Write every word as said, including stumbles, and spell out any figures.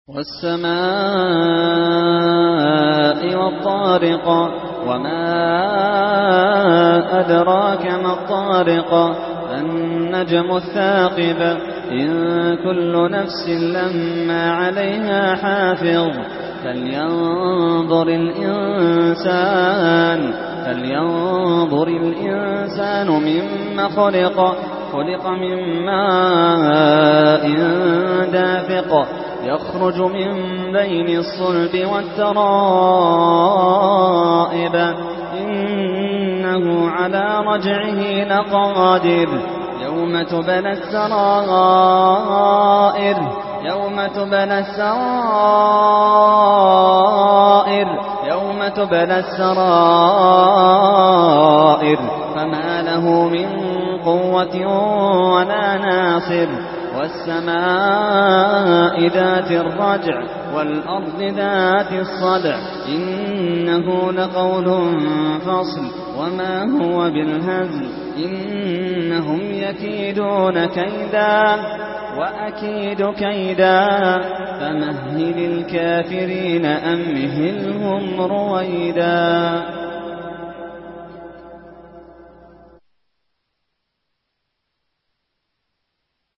والسماء والطارق وما أدراك ما الطارق النجم الثاقب إن كل نفس لما عليها حافظ فلينظر الإنسان فلينظر الإنسان مما خلق خلق من ماء دافق يخرج من بين الصلب والترائب إنه على رجعه لقادر يوم تبلى السرائر يوم تبلى السرائر يوم تبلى السرائر فما له من قوة ولا ناصر والسماء ذات الرجع والأرض ذات الصدع إنه لقول فصل وما هو بالهزل إنهم يكيدون كيدا وأكيد كيدا فمهل الكافرين أمهلهم رويدا.